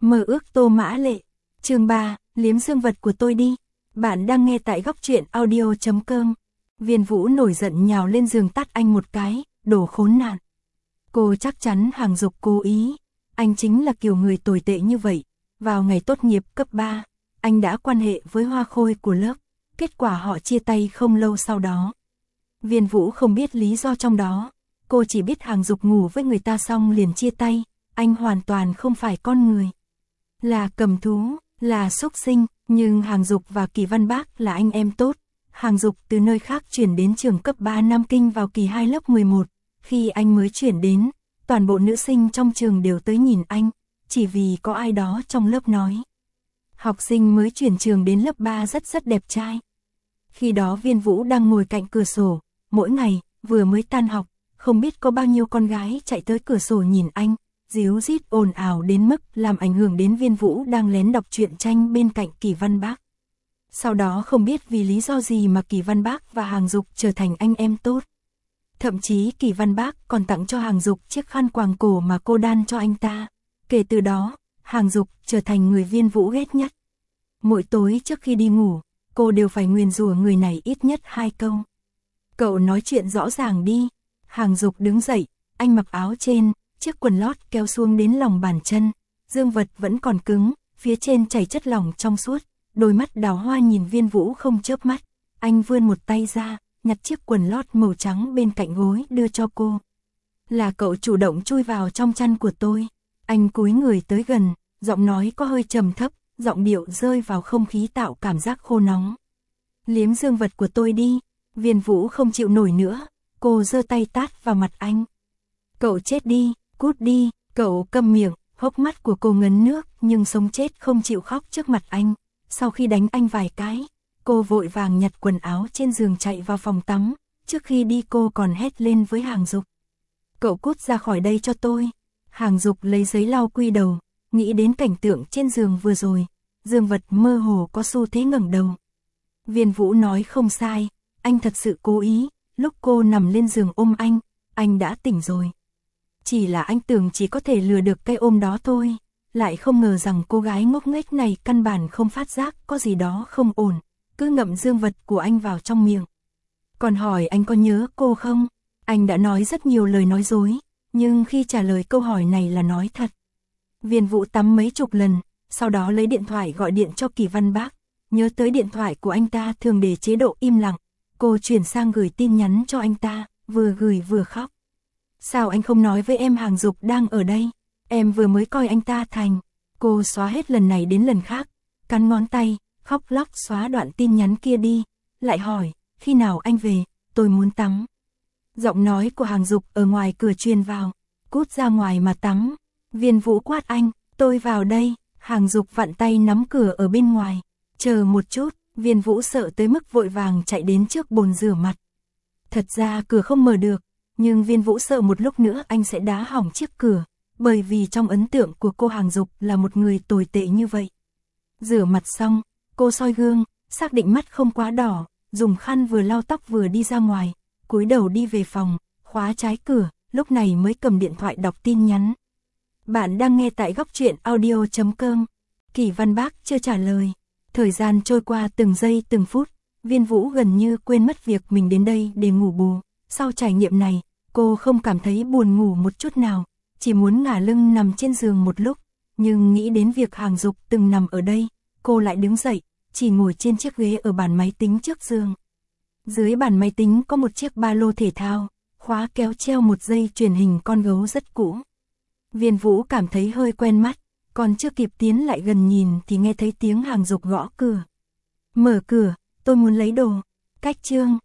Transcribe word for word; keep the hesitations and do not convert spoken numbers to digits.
Mơ ước Tô Mã Lệ. Chương ba, liếm dương vật của tôi đi. Bạn đang nghe tại góc truyện audio chấm com. Viên Vũ nổi giận nhào lên giường tát anh một cái, đồ khốn nạn. Cô chắc chắn Hàng Dục cố ý. Anh chính là kiểu người tồi tệ như vậy. Vào ngày tốt nghiệp cấp ba, anh đã quan hệ với hoa khôi của lớp. Kết quả họ chia tay không lâu sau đó. Viên Vũ không biết lý do trong đó. Cô chỉ biết Hàng Dục ngủ với người ta xong liền chia tay. Anh hoàn toàn không phải con người. Là cầm thú, là súc sinh. Nhưng Hàng Dục và Kỳ Văn Bác là anh em tốt. Hàng Dục từ nơi khác chuyển đến trường cấp ba Nam Kinh vào kỳ hai lớp mười một. Khi anh mới chuyển đến, toàn bộ nữ sinh trong trường đều tới nhìn anh. Chỉ vì có ai đó trong lớp nói. Học sinh mới chuyển trường đến lớp ba rất rất đẹp trai. Khi đó Viên Vũ đang ngồi cạnh cửa sổ. Mỗi ngày, vừa mới tan học, không biết có bao nhiêu con gái chạy tới cửa sổ nhìn anh. Díu dít ồn ào đến mức làm ảnh hưởng đến Viên Vũ đang lén đọc truyện tranh bên cạnh Kỳ Văn Bác. Sau đó không biết vì lý do gì mà Kỳ Văn Bác và Hàng Dục trở thành anh em tốt. Thậm chí Kỳ Văn Bác còn tặng cho Hàng Dục chiếc khăn quàng cổ mà cô đan cho anh ta. Kể từ đó, Hàng Dục trở thành người Viên Vũ ghét nhất. Mỗi tối trước khi đi ngủ, cô đều phải nguyền rủa người này ít nhất hai câu. Cậu nói chuyện rõ ràng đi. Hàng Dục đứng dậy, anh mặc áo trên, chiếc quần lót kéo xuống đến lòng bàn chân. Dương vật vẫn còn cứng, phía trên chảy chất lỏng trong suốt. Đôi mắt đào hoa nhìn Viên Vũ không chớp mắt. Anh vươn một tay ra, nhặt chiếc quần lót màu trắng bên cạnh gối đưa cho cô. Là cậu chủ động chui vào trong chăn của tôi. Anh cúi người tới gần, giọng nói có hơi trầm thấp, giọng điệu rơi vào không khí tạo cảm giác khô nóng. Liếm dương vật của tôi đi. Viên Vũ không chịu nổi nữa, cô giơ tay tát vào mặt anh. Cậu chết đi, cút đi. Cậu câm miệng, hốc mắt của cô ngấn nước nhưng sống chết không chịu khóc trước mặt anh. Sau khi đánh anh vài cái, cô vội vàng nhặt quần áo trên giường chạy vào phòng tắm. Trước khi đi cô còn hét lên với Hàng Dục. Cậu cút ra khỏi đây cho tôi. Hàng Dục lấy giấy lau quy đầu, nghĩ đến cảnh tượng trên giường vừa rồi. Dương vật mơ hồ có xu thế ngẩng đầu. Viên Vũ nói không sai, anh thật sự cố ý. Lúc cô nằm lên giường ôm anh, anh đã tỉnh rồi. Chỉ là anh tưởng chỉ có thể lừa được cái ôm đó thôi. Lại không ngờ rằng cô gái ngốc nghếch này căn bản không phát giác có gì đó không ổn. Cứ ngậm dương vật của anh vào trong miệng. Còn hỏi anh có nhớ cô không? Anh đã nói rất nhiều lời nói dối. Nhưng khi trả lời câu hỏi này là nói thật. Viên Vũ tắm mấy chục lần. Sau đó lấy điện thoại gọi điện cho Kỳ Văn Bác. Nhớ tới điện thoại của anh ta thường để chế độ im lặng. Cô chuyển sang gửi tin nhắn cho anh ta. Vừa gửi vừa khóc. Sao anh không nói với em Hàng Dục đang ở đây? Em vừa mới coi anh ta thành. Cô xóa hết lần này đến lần khác. Cắn ngón tay, khóc lóc xóa đoạn tin nhắn kia đi. Lại hỏi, khi nào anh về, tôi muốn tắm. Giọng nói của Hàng Dục ở ngoài cửa truyền vào. Cút ra ngoài mà tắm. Viên Vũ quát anh, tôi vào đây. Hàng Dục vặn tay nắm cửa ở bên ngoài. Chờ một chút, Viên Vũ sợ tới mức vội vàng chạy đến trước bồn rửa mặt. Thật ra cửa không mở được. Nhưng Viên Vũ sợ một lúc nữa anh sẽ đá hỏng chiếc cửa. Bởi vì trong ấn tượng của cô Hàng Dục là một người tồi tệ như vậy. Rửa mặt xong, cô soi gương, xác định mắt không quá đỏ, dùng khăn vừa lau tóc vừa đi ra ngoài, cúi đầu đi về phòng, khóa trái cửa, lúc này mới cầm điện thoại đọc tin nhắn. Bạn đang nghe tại góc truyện audio chấm com. Kỳ Văn Bác chưa trả lời. Thời gian trôi qua từng giây từng phút, Viên Vũ gần như quên mất việc mình đến đây để ngủ bù. Sau trải nghiệm này, cô không cảm thấy buồn ngủ một chút nào. Chỉ muốn ngả lưng nằm trên giường một lúc, nhưng nghĩ đến việc Hàng Dục từng nằm ở đây, cô lại đứng dậy, chỉ ngồi trên chiếc ghế ở bàn máy tính trước giường. Dưới bàn máy tính có một chiếc ba lô thể thao, khóa kéo treo một dây chuyền hình con gấu rất cũ. Viên Vũ cảm thấy hơi quen mắt, còn chưa kịp tiến lại gần nhìn thì nghe thấy tiếng Hàng Dục gõ cửa. Mở cửa, tôi muốn lấy đồ. Cách chương,